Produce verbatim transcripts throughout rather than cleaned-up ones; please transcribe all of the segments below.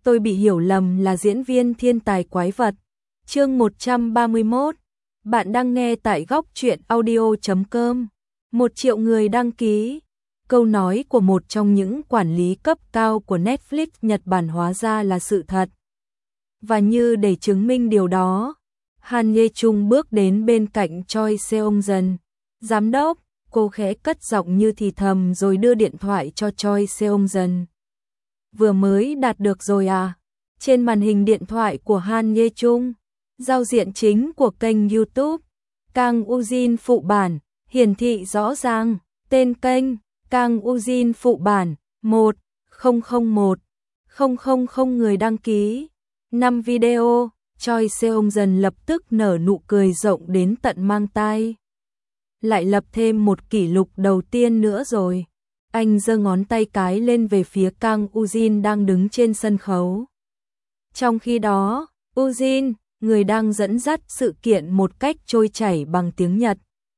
tôi bị hiểu lầm là diễn viên thiên tài quái vật. Chương một trăm ba mươi mốt. Bạn đang nghe tại góc truyện audio chấm com. Một triệu người đăng ký. Câu nói của một trong những quản lý cấp cao của Netflix Nhật Bản hóa ra là sự thật. Và như để chứng minh điều đó, Han Ye-chung bước đến bên cạnh Choi Seong-jeon. Giám đốc, cô khẽ cất giọng như thì thầm rồi đưa điện thoại cho Choi Seong-jeon. Vừa mới đạt được rồi à? Trên màn hình điện thoại của Han Ye-chung, giao diện chính của kênh YouTube, Kang Ujin phụ bản, hiển thị rõ ràng, tên kênh, Kang Ujin phụ bản, một nghìn một nghìn người đăng ký, năm video, Choi Seong-jeon lập tức nở nụ cười rộng đến tận mang tai. Lại lập thêm một kỷ lục đầu tiên nữa rồi. Anh giơ ngón tay cái lên về phía Kang Ujin đang đứng trên sân khấu. Trong khi đó, Ujin, người đang dẫn dắt sự kiện một cách trôi chảy bằng tiếng Nhật,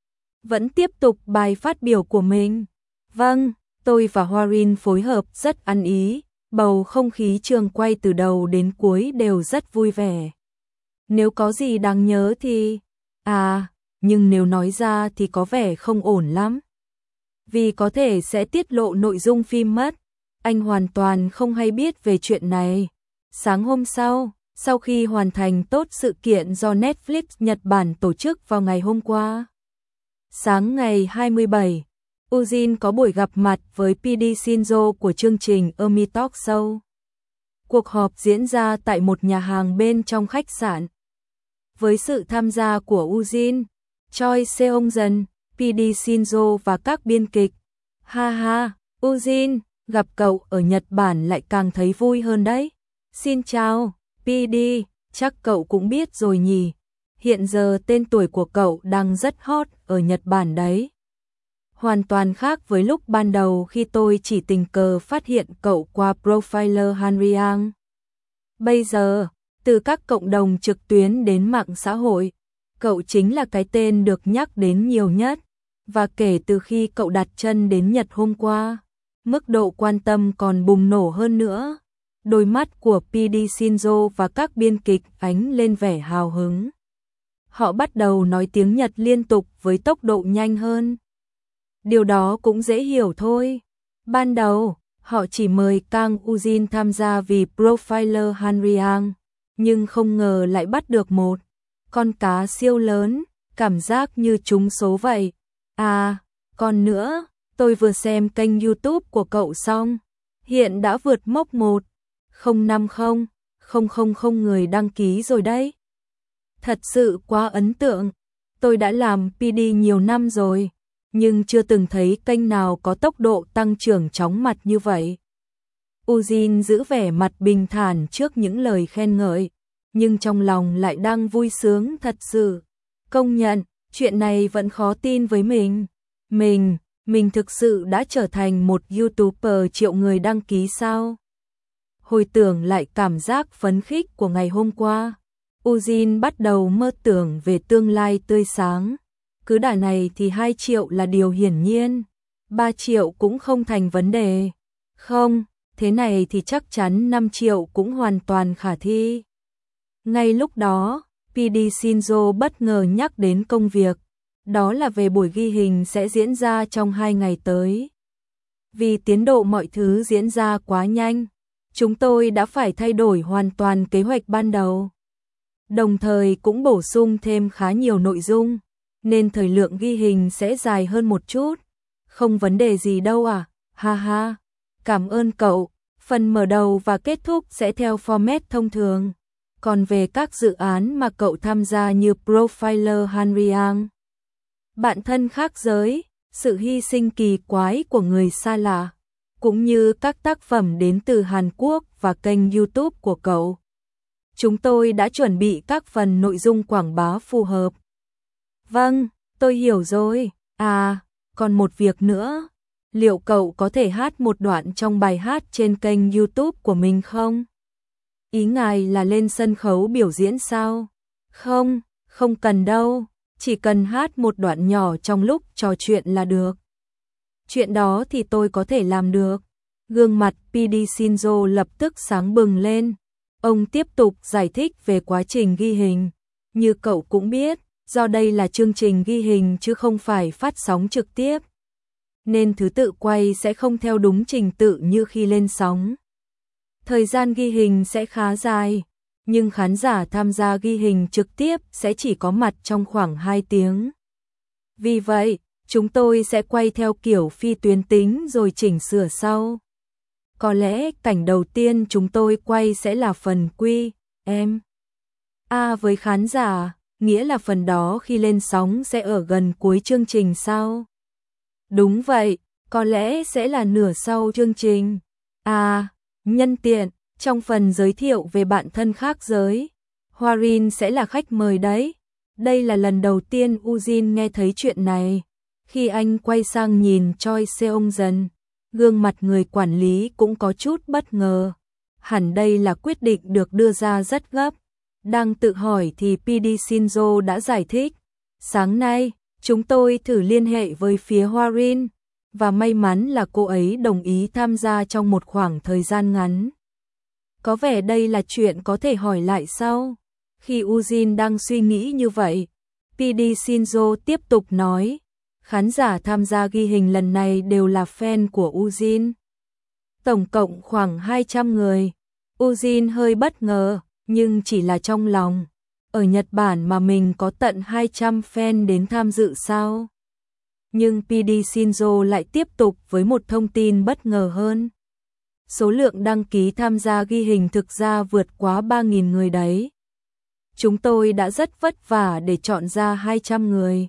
vẫn tiếp tục bài phát biểu của mình. Vâng, tôi và Hwarin phối hợp rất ăn ý, bầu không khí trường quay từ đầu đến cuối đều rất vui vẻ. Nếu có gì đáng nhớ thì... À, nhưng nếu nói ra thì có vẻ không ổn lắm. Vì có thể sẽ tiết lộ nội dung phim mất. Anh hoàn toàn không hay biết về chuyện này. Sáng hôm sau, sau khi hoàn thành tốt sự kiện do Netflix Nhật Bản tổ chức vào ngày hôm qua, sáng ngày hai mươi bảy, Ujin có buổi gặp mặt với pê đê Shinzo của chương trình Emi Talk Show. Cuộc họp diễn ra tại một nhà hàng bên trong khách sạn. Với sự tham gia của Ujin, Choi Seong-jeon, pê đê Shinzo và các biên kịch. Ha ha, Ujin, gặp cậu ở Nhật Bản lại càng thấy vui hơn đấy. Xin chào, pê đê, chắc cậu cũng biết rồi nhỉ. Hiện giờ tên tuổi của cậu đang rất hot ở Nhật Bản đấy. Hoàn toàn khác với lúc ban đầu khi tôi chỉ tình cờ phát hiện cậu qua profiler Hanriang. Bây giờ, từ các cộng đồng trực tuyến đến mạng xã hội, cậu chính là cái tên được nhắc đến nhiều nhất. Và kể từ khi cậu đặt chân đến Nhật hôm qua, mức độ quan tâm còn bùng nổ hơn nữa. Đôi mắt của pê đê Shinzo và các biên kịch ánh lên vẻ hào hứng. Họ bắt đầu nói tiếng Nhật liên tục với tốc độ nhanh hơn. Điều đó cũng dễ hiểu thôi. Ban đầu, họ chỉ mời Kang Ujin tham gia vì profiler Hanriang, nhưng không ngờ lại bắt được một con cá siêu lớn, cảm giác như trúng số vậy. À, còn nữa, tôi vừa xem kênh YouTube của cậu xong, hiện đã vượt mốc một nghìn năm mươi nghìn người đăng ký rồi đấy. Thật sự quá ấn tượng. Tôi đã làm pê đê nhiều năm rồi, nhưng chưa từng thấy kênh nào có tốc độ tăng trưởng chóng mặt như vậy. Ujin giữ vẻ mặt bình thản trước những lời khen ngợi, nhưng trong lòng lại đang vui sướng thật sự. Công nhận, chuyện này vẫn khó tin với mình. Mình, mình thực sự đã trở thành một YouTuber triệu người đăng ký sao? Hồi tưởng lại cảm giác phấn khích của ngày hôm qua, Ujin bắt đầu mơ tưởng về tương lai tươi sáng. Cứ đà này thì hai triệu là điều hiển nhiên, ba triệu cũng không thành vấn đề. Không, thế này thì chắc chắn năm triệu cũng hoàn toàn khả thi. Ngay lúc đó, pê đê Shinzo bất ngờ nhắc đến công việc, đó là về buổi ghi hình sẽ diễn ra trong hai ngày tới. Vì tiến độ mọi thứ diễn ra quá nhanh, chúng tôi đã phải thay đổi hoàn toàn kế hoạch ban đầu. Đồng thời cũng bổ sung thêm khá nhiều nội dung, nên thời lượng ghi hình sẽ dài hơn một chút. Không vấn đề gì đâu à, ha ha. Cảm ơn cậu, phần mở đầu và kết thúc sẽ theo format thông thường. Còn về các dự án mà cậu tham gia như profiler Hanriang, bạn thân khác giới, sự hy sinh kỳ quái của người xa lạ, cũng như các tác phẩm đến từ Hàn Quốc và kênh YouTube của cậu, chúng tôi đã chuẩn bị các phần nội dung quảng bá phù hợp. Vâng, tôi hiểu rồi. À, còn một việc nữa, liệu cậu có thể hát một đoạn trong bài hát trên kênh YouTube của mình không? Ý ngài là lên sân khấu biểu diễn sao? Không, không cần đâu, chỉ cần hát một đoạn nhỏ trong lúc trò chuyện là được. Chuyện đó thì tôi có thể làm được. Gương mặt pê đê Shinzo lập tức sáng bừng lên. Ông tiếp tục giải thích về quá trình ghi hình. Như cậu cũng biết, do đây là chương trình ghi hình chứ không phải phát sóng trực tiếp, nên thứ tự quay sẽ không theo đúng trình tự như khi lên sóng. Thời gian ghi hình sẽ khá dài, nhưng khán giả tham gia ghi hình trực tiếp sẽ chỉ có mặt trong khoảng hai tiếng. Vì vậy, chúng tôi sẽ quay theo kiểu phi tuyến tính rồi chỉnh sửa sau. Có lẽ cảnh đầu tiên chúng tôi quay sẽ là phần quy em a với khán giả, nghĩa là phần đó khi lên sóng sẽ ở gần cuối chương trình sao? Đúng vậy, có lẽ sẽ là nửa sau chương trình. À, nhân tiện, trong phần giới thiệu về bạn thân khác giới, Hwarin sẽ là khách mời đấy. Đây là lần đầu tiên Ujin nghe thấy chuyện này. Khi anh quay sang nhìn Choi Seong-jeon, gương mặt người quản lý cũng có chút bất ngờ. Hẳn đây là quyết định được đưa ra rất gấp. Đang tự hỏi thì pê đê Shinzo đã giải thích. Sáng nay, chúng tôi thử liên hệ với phía Hwarin, và may mắn là cô ấy đồng ý tham gia trong một khoảng thời gian ngắn. Có vẻ đây là chuyện có thể hỏi lại sau. Khi Ujin đang suy nghĩ như vậy, pê đê Shinzo tiếp tục nói, khán giả tham gia ghi hình lần này đều là fan của Ujin. Tổng cộng khoảng hai trăm người. Ujin hơi bất ngờ, nhưng chỉ là trong lòng. Ở Nhật Bản mà mình có tận hai trăm fan đến tham dự sao? Nhưng pê đê Shinzo lại tiếp tục với một thông tin bất ngờ hơn. Số lượng đăng ký tham gia ghi hình thực ra vượt quá ba nghìn người đấy. Chúng tôi đã rất vất vả để chọn ra hai trăm người.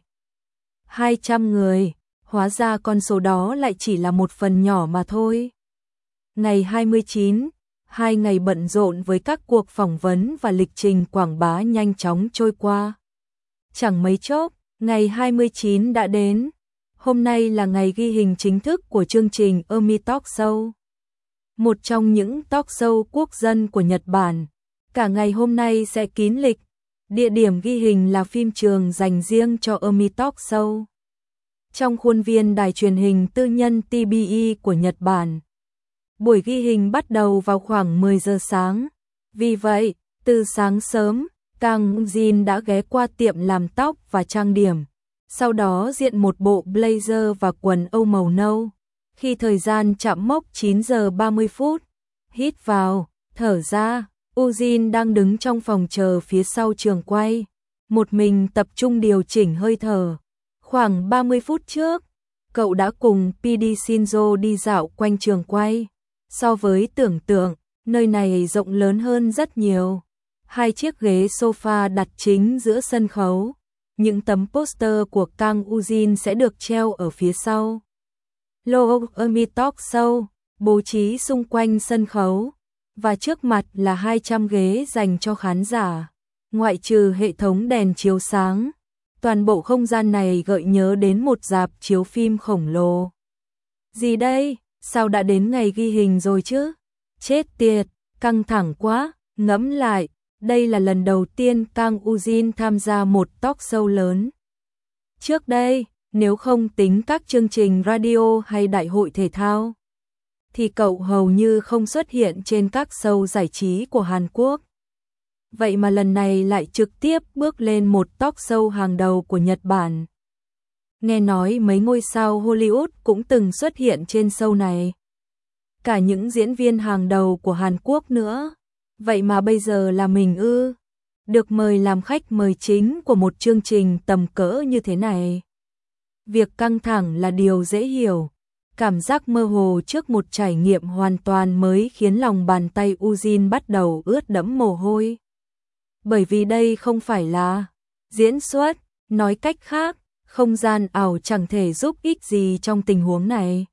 hai trăm người, hóa ra con số đó lại chỉ là một phần nhỏ mà thôi. Ngày hai mươi chín, hai ngày bận rộn với các cuộc phỏng vấn và lịch trình quảng bá nhanh chóng trôi qua. Chẳng mấy chốc, ngày hai mươi chín đã đến. Hôm nay là ngày ghi hình chính thức của chương trình Emi Talk Show. Một trong những talk show quốc dân của Nhật Bản. Cả ngày hôm nay sẽ kín lịch. Địa điểm ghi hình là phim trường dành riêng cho Emi Talk Show. Trong khuôn viên đài truyền hình tư nhân tê bê e của Nhật Bản. Buổi ghi hình bắt đầu vào khoảng mười giờ sáng. Vì vậy, từ sáng sớm, Kang Jin đã ghé qua tiệm làm tóc và trang điểm. Sau đó diện một bộ blazer và quần âu màu nâu. Khi thời gian chạm mốc chín giờ ba mươi phút, hít vào, thở ra, Ujin đang đứng trong phòng chờ phía sau trường quay. Một mình tập trung điều chỉnh hơi thở. Khoảng ba mươi phút trước, cậu đã cùng pê đê Shinzo đi dạo quanh trường quay. So với tưởng tượng, nơi này rộng lớn hơn rất nhiều. Hai chiếc ghế sofa đặt chính giữa sân khấu. Những tấm poster của Kang Ujin sẽ được treo ở phía sau. Logo Emi Talk Show bố trí xung quanh sân khấu, và trước mặt là hai trăm ghế dành cho khán giả. Ngoại trừ hệ thống đèn chiếu sáng, toàn bộ không gian này gợi nhớ đến một rạp chiếu phim khổng lồ. Gì đây? Sao đã đến ngày ghi hình rồi chứ? Chết tiệt, căng thẳng quá, ngẫm lại, đây là lần đầu tiên Kang Ujin tham gia một talk show lớn. Trước đây, nếu không tính các chương trình radio hay đại hội thể thao, thì cậu hầu như không xuất hiện trên các show giải trí của Hàn Quốc. Vậy mà lần này lại trực tiếp bước lên một talk show hàng đầu của Nhật Bản. Nghe nói mấy ngôi sao Hollywood cũng từng xuất hiện trên show này. Cả những diễn viên hàng đầu của Hàn Quốc nữa. Vậy mà bây giờ là mình ư? Được mời làm khách mời chính của một chương trình tầm cỡ như thế này. Việc căng thẳng là điều dễ hiểu. Cảm giác mơ hồ trước một trải nghiệm hoàn toàn mới khiến lòng bàn tay Ujin bắt đầu ướt đẫm mồ hôi. Bởi vì đây không phải là diễn xuất, nói cách khác, không gian ảo chẳng thể giúp ích gì trong tình huống này.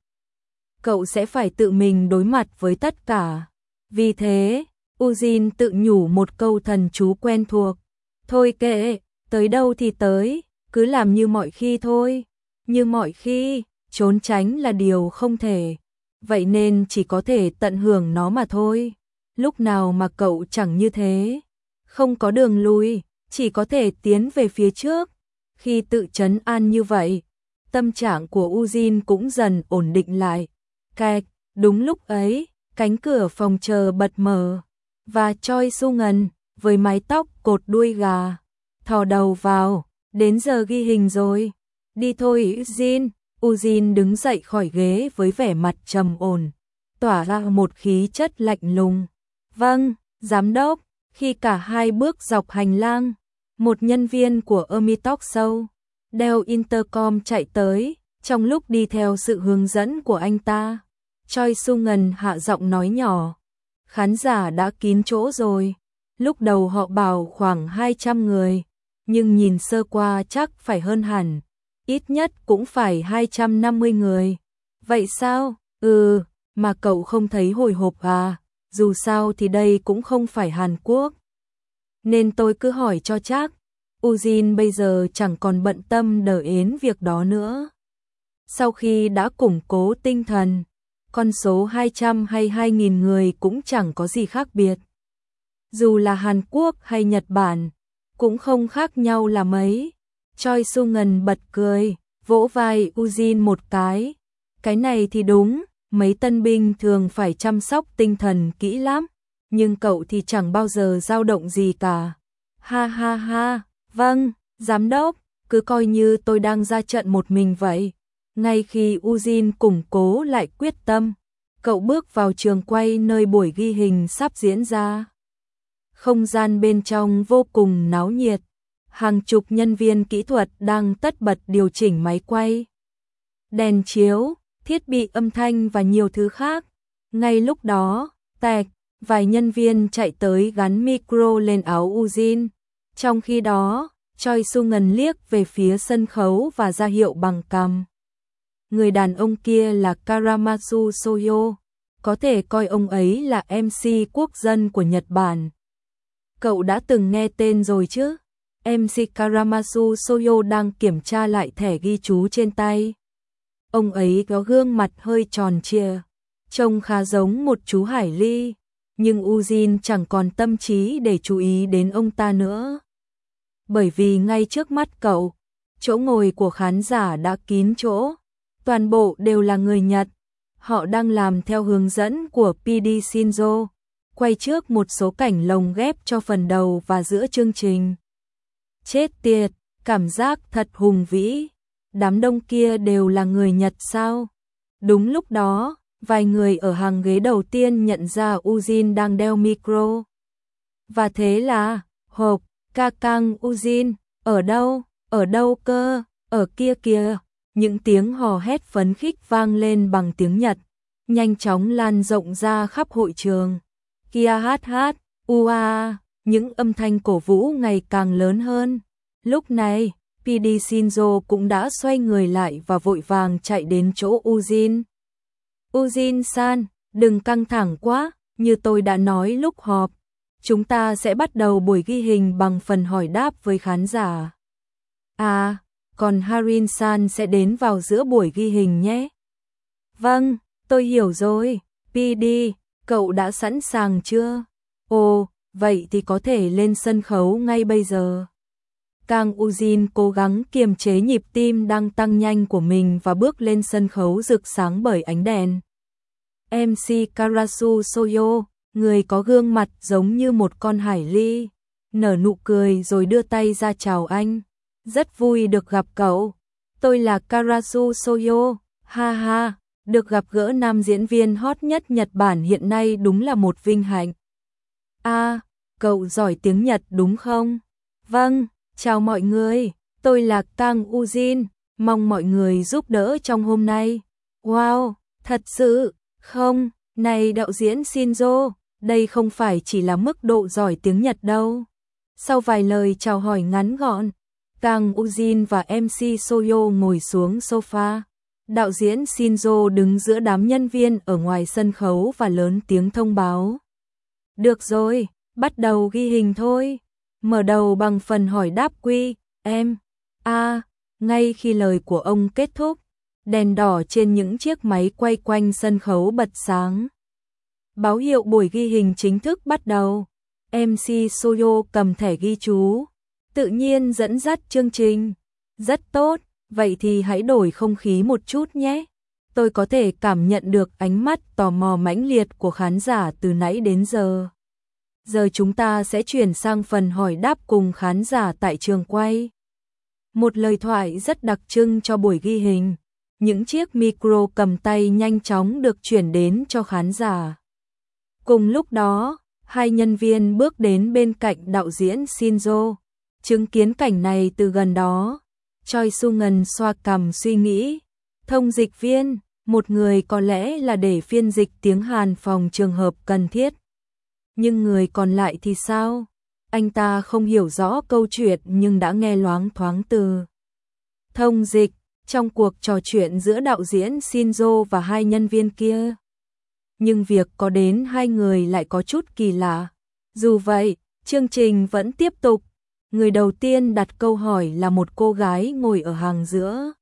Cậu sẽ phải tự mình đối mặt với tất cả. Vì thế, Ujin tự nhủ một câu thần chú quen thuộc. Thôi kệ, tới đâu thì tới, cứ làm như mọi khi thôi. Như mọi khi, trốn tránh là điều không thể. Vậy nên chỉ có thể tận hưởng nó mà thôi. Lúc nào mà cậu chẳng như thế. Không có đường lui, chỉ có thể tiến về phía trước. Khi tự trấn an như vậy, tâm trạng của Ujin cũng dần ổn định lại. Cạch, Đúng lúc ấy, cánh cửa phòng chờ bật mở, và Choi Su-ngân, với mái tóc cột đuôi gà, thò đầu vào, đến giờ ghi hình rồi. Đi thôi Eugene. Eugene đứng dậy khỏi ghế với vẻ mặt trầm ổn, tỏa ra một khí chất lạnh lùng. Vâng, giám đốc. Khi cả hai bước dọc hành lang, một nhân viên của Emi Talk Show đeo intercom chạy tới, trong lúc đi theo sự hướng dẫn của anh ta. Choi Su-ngân hạ giọng nói nhỏ, khán giả đã kín chỗ rồi. Lúc đầu họ bảo khoảng hai trăm người, nhưng nhìn sơ qua chắc phải hơn hẳn, ít nhất cũng phải hai trăm năm mươi người. Vậy sao? Ừ, mà cậu không thấy hồi hộp à? Dù sao thì đây cũng không phải Hàn Quốc, nên tôi cứ hỏi cho chắc. Eugene bây giờ chẳng còn bận tâm đờ ến việc đó nữa. Sau khi đã củng cố tinh thần, con số hai trăm hay hai nghìn người cũng chẳng có gì khác biệt. Dù là Hàn Quốc hay Nhật Bản, cũng không khác nhau là mấy. Choi Su-ngân bật cười, vỗ vai Eugene một cái. Cái này thì đúng, mấy tân binh thường phải chăm sóc tinh thần kỹ lắm, nhưng cậu thì chẳng bao giờ dao động gì cả. Ha ha ha, vâng, giám đốc, cứ coi như tôi đang ra trận một mình vậy. Ngay khi Eugene củng cố lại quyết tâm, cậu bước vào trường quay nơi buổi ghi hình sắp diễn ra. Không gian bên trong vô cùng náo nhiệt, hàng chục nhân viên kỹ thuật đang tất bật điều chỉnh máy quay, đèn chiếu, thiết bị âm thanh và nhiều thứ khác. Ngay lúc đó, tẹc, vài nhân viên chạy tới gắn micro lên áo Eugene. Trong khi đó, Choi Su-ngân liếc về phía sân khấu và ra hiệu bằng cằm. Người đàn ông kia là Karamazu Soyo, có thể coi ông ấy là em xê quốc dân của Nhật Bản. Cậu đã từng nghe tên rồi chứ? em xê Karamazu Soyo đang kiểm tra lại thẻ ghi chú trên tay. Ông ấy có gương mặt hơi tròn trịa, trông khá giống một chú hải ly, nhưng Eugene chẳng còn tâm trí để chú ý đến ông ta nữa. Bởi vì ngay trước mắt cậu, chỗ ngồi của khán giả đã kín chỗ, toàn bộ đều là người Nhật. Họ đang làm theo hướng dẫn của pê đê Shinzo, quay trước một số cảnh lồng ghép cho phần đầu và giữa chương trình. Chết tiệt, cảm giác thật hùng vĩ. Đám đông kia đều là người Nhật sao? Đúng lúc đó, vài người ở hàng ghế đầu tiên nhận ra Eugene đang đeo micro. Và thế là, hộp, ca căng Eugene, ở đâu, ở đâu cơ, ở kia kìa. Những tiếng hò hét phấn khích vang lên bằng tiếng Nhật, nhanh chóng lan rộng ra khắp hội trường. Kia hát hát, ua, những âm thanh cổ vũ ngày càng lớn hơn. Lúc này, pê đê Shinzo cũng đã xoay người lại và vội vàng chạy đến chỗ Eugene. Eugene-san, đừng căng thẳng quá, như tôi đã nói lúc họp, chúng ta sẽ bắt đầu buổi ghi hình bằng phần hỏi đáp với khán giả. À, còn Harin-san sẽ đến vào giữa buổi ghi hình nhé. Vâng, tôi hiểu rồi. pê đê, cậu đã sẵn sàng chưa? Ồ, vậy thì có thể lên sân khấu ngay bây giờ. Kang Eugene cố gắng kiềm chế nhịp tim đang tăng nhanh của mình và bước lên sân khấu rực sáng bởi ánh đèn. em xê Karasu Soyo, người có gương mặt giống như một con hải ly, nở nụ cười rồi đưa tay ra chào anh. Rất vui được gặp cậu. Tôi là Karasu Soyo, ha ha, được gặp gỡ nam diễn viên hot nhất Nhật Bản hiện nay đúng là một vinh hạnh. À, cậu giỏi tiếng Nhật đúng không? Vâng, chào mọi người, tôi là Kang Eugene, mong mọi người giúp đỡ trong hôm nay. Wow, thật sự, không, này đạo diễn Shinzo, đây không phải chỉ là mức độ giỏi tiếng Nhật đâu. Sau vài lời chào hỏi ngắn gọn, Kang Eugene và em xê Soyo ngồi xuống sofa. Đạo diễn Shinzo đứng giữa đám nhân viên ở ngoài sân khấu và lớn tiếng thông báo. Được rồi, bắt đầu ghi hình thôi. Mở đầu bằng phần hỏi đáp quy, em. A, ngay khi lời của ông kết thúc, đèn đỏ trên những chiếc máy quay quanh sân khấu bật sáng. Báo hiệu buổi ghi hình chính thức bắt đầu. em xê Soyo cầm thẻ ghi chú, tự nhiên dẫn dắt chương trình. Rất tốt, vậy thì hãy đổi không khí một chút nhé. tôi có thể cảm nhận được ánh mắt tò mò mãnh liệt của khán giả từ nãy đến giờ. Giờ chúng ta sẽ chuyển sang phần hỏi đáp cùng khán giả tại trường quay. Một lời thoại rất đặc trưng cho buổi ghi hình. Những chiếc micro cầm tay nhanh chóng được chuyển đến cho khán giả. Cùng lúc đó, hai nhân viên bước đến bên cạnh đạo diễn Shinzo. Chứng kiến cảnh này từ gần đó, Choi Su-ngun xoa cằm suy nghĩ. Thông dịch viên, một người có lẽ là để phiên dịch tiếng Hàn phòng trường hợp cần thiết. Nhưng người còn lại thì sao? Anh ta không hiểu rõ câu chuyện nhưng đã nghe loáng thoáng từ thông dịch trong cuộc trò chuyện giữa đạo diễn Shinzo và hai nhân viên kia. Nhưng việc có đến hai người lại có chút kỳ lạ. Dù vậy, chương trình vẫn tiếp tục. Người đầu tiên đặt câu hỏi là một cô gái ngồi ở hàng giữa.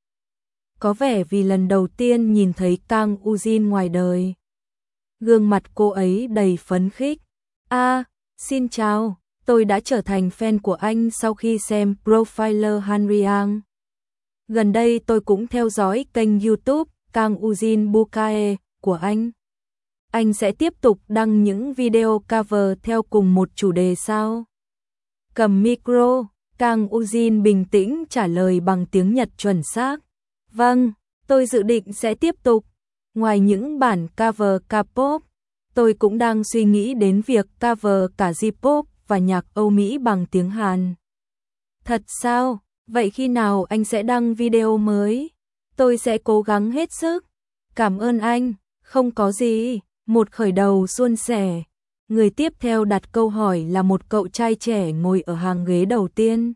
Có vẻ vì lần đầu tiên nhìn thấy Kang Ujin ngoài đời. Gương mặt cô ấy đầy phấn khích. À, xin chào, tôi đã trở thành fan của anh sau khi xem Profiler Hanriang. Gần đây tôi cũng theo dõi kênh YouTube Kang Ujin Bukae của anh. Anh sẽ tiếp tục đăng những video cover theo cùng một chủ đề sao? Cầm micro, Kang Ujin bình tĩnh trả lời bằng tiếng Nhật chuẩn xác. Vâng, tôi dự định sẽ tiếp tục. Ngoài những bản cover K-pop, tôi cũng đang suy nghĩ đến việc cover cả J-pop và nhạc Âu Mỹ bằng tiếng Hàn. Thật sao? Vậy khi nào anh sẽ đăng video mới? Tôi sẽ cố gắng hết sức. Cảm ơn anh, không có gì. Một khởi đầu suôn sẻ. Người tiếp theo đặt câu hỏi là một cậu trai trẻ ngồi ở hàng ghế đầu tiên.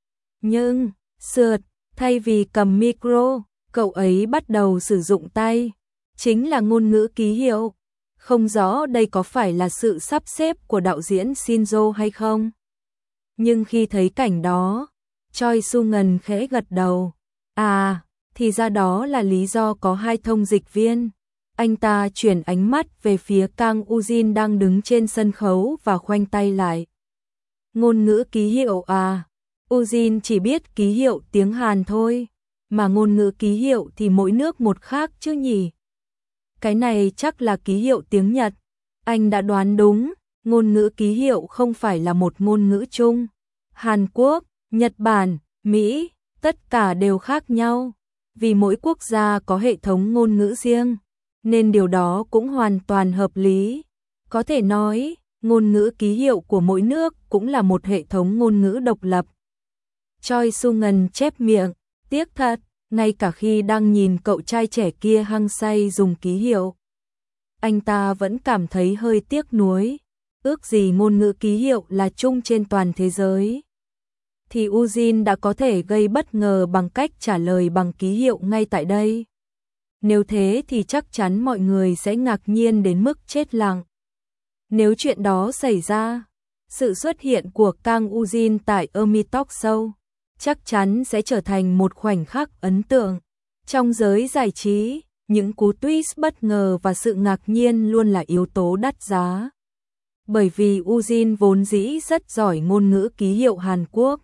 Nhưng, sượt, thay vì cầm micro, cậu ấy bắt đầu sử dụng tay. Chính là ngôn ngữ ký hiệu. Không rõ đây có phải là sự sắp xếp của đạo diễn Shinzo hay không. Nhưng khi thấy cảnh đó, Choi Su-ngun khẽ gật đầu. À, thì ra đó là lý do có hai thông dịch viên. Anh ta chuyển ánh mắt về phía Kang Ujin đang đứng trên sân khấu và khoanh tay lại. Ngôn ngữ ký hiệu à? Ujin chỉ biết ký hiệu tiếng Hàn thôi, mà ngôn ngữ ký hiệu thì mỗi nước một khác chứ nhỉ? Cái này chắc là ký hiệu tiếng Nhật. Anh đã đoán đúng, ngôn ngữ ký hiệu không phải là một ngôn ngữ chung. Hàn Quốc, Nhật Bản, Mỹ, tất cả đều khác nhau. Vì mỗi quốc gia có hệ thống ngôn ngữ riêng, nên điều đó cũng hoàn toàn hợp lý. Có thể nói, ngôn ngữ ký hiệu của mỗi nước cũng là một hệ thống ngôn ngữ độc lập. Choi Su-ngun chép miệng, tiếc thật, ngay cả khi đang nhìn cậu trai trẻ kia hăng say dùng ký hiệu. Anh ta vẫn cảm thấy hơi tiếc nuối, ước gì ngôn ngữ ký hiệu là chung trên toàn thế giới. Thì Ujin đã có thể gây bất ngờ bằng cách trả lời bằng ký hiệu ngay tại đây. Nếu thế thì chắc chắn mọi người sẽ ngạc nhiên đến mức chết lặng. Nếu chuyện đó xảy ra, sự xuất hiện của Kang Ujin tại Army Talk Show chắc chắn sẽ trở thành một khoảnh khắc ấn tượng. Trong giới giải trí, những cú twist bất ngờ và sự ngạc nhiên luôn là yếu tố đắt giá. Bởi vì Ujin vốn dĩ rất giỏi ngôn ngữ ký hiệu Hàn Quốc,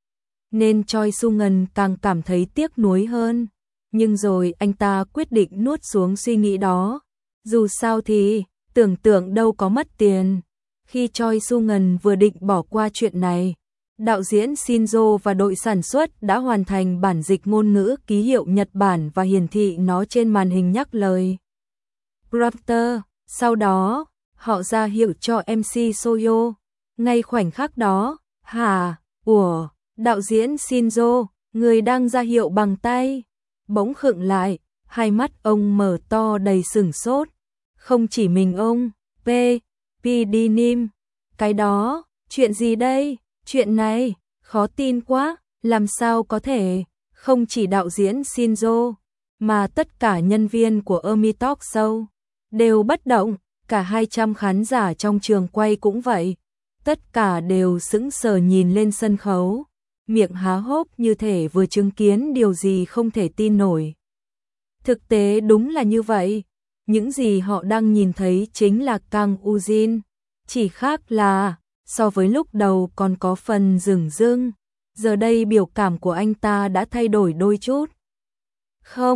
nên Choi Su-ngun càng cảm thấy tiếc nuối hơn. Nhưng rồi anh ta quyết định nuốt xuống suy nghĩ đó. Dù sao thì, tưởng tượng đâu có mất tiền. Khi Choi Su-ngun vừa định bỏ qua chuyện này, đạo diễn Shinzo và đội sản xuất đã hoàn thành bản dịch ngôn ngữ ký hiệu Nhật Bản và hiển thị nó trên màn hình nhắc lời. Prompter, sau đó, họ ra hiệu cho em xê Soyo. Ngay khoảnh khắc đó, hả, ủa, đạo diễn Shinzo, người đang ra hiệu bằng tay, bỗng khựng lại, hai mắt ông mở to đầy sửng sốt. Không chỉ mình ông, P, P D Nim, cái đó, chuyện gì đây, chuyện này, khó tin quá, làm sao có thể, không chỉ đạo diễn Shinzo, mà tất cả nhân viên của Army Talk Show đều bất động, cả hai trăm khán giả trong trường quay cũng vậy, tất cả đều sững sờ nhìn lên sân khấu, miệng há hốc như thể vừa chứng kiến điều gì không thể tin nổi. Thực tế đúng là như vậy, những gì họ đang nhìn thấy chính là Kang Ujin, chỉ khác là, so với lúc đầu còn có phần dửng dưng, giờ đây biểu cảm của anh ta đã thay đổi đôi chút. Không,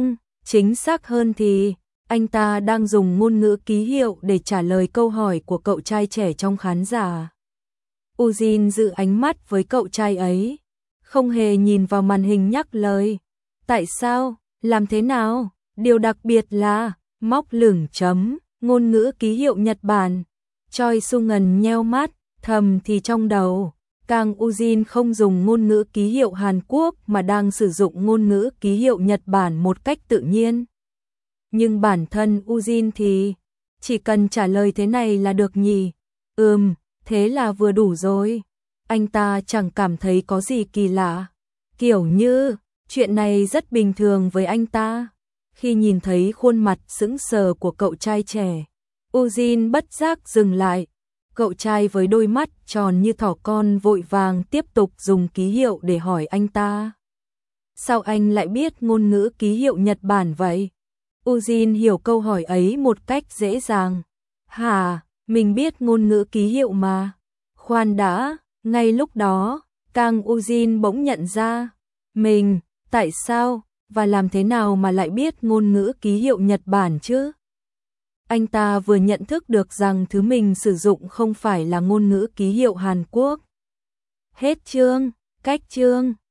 Chính xác hơn thì, anh ta đang dùng ngôn ngữ ký hiệu để trả lời câu hỏi của cậu trai trẻ trong khán giả. Ujin giữ ánh mắt với cậu trai ấy, không hề nhìn vào màn hình nhắc lời. Tại sao? Làm thế nào? Điều đặc biệt là, móc lửng chấm, ngôn ngữ ký hiệu Nhật Bản. Choi Sung-ngân nheo mắt, thầm thì trong đầu, Kang Ujin không dùng ngôn ngữ ký hiệu Hàn Quốc mà đang sử dụng ngôn ngữ ký hiệu Nhật Bản một cách tự nhiên. Nhưng bản thân Ujin thì, chỉ cần trả lời thế này là được nhỉ? Ừm, thế là vừa đủ rồi. Anh ta chẳng cảm thấy có gì kỳ lạ. Kiểu như, chuyện này rất bình thường với anh ta. Khi nhìn thấy khuôn mặt sững sờ của cậu trai trẻ, Ujin bất giác dừng lại. Cậu trai với đôi mắt tròn như thỏ con vội vàng tiếp tục dùng ký hiệu để hỏi anh ta. Sao anh lại biết ngôn ngữ ký hiệu Nhật Bản vậy? Ujin hiểu câu hỏi ấy một cách dễ dàng. Hả, mình biết ngôn ngữ ký hiệu mà. Khoan đã, ngay lúc đó, Kang Ujin bỗng nhận ra. Mình, tại sao, và làm thế nào mà lại biết ngôn ngữ ký hiệu Nhật Bản chứ? Anh ta vừa nhận thức được rằng thứ mình sử dụng không phải là ngôn ngữ ký hiệu Hàn Quốc. Hết chương, cách chương.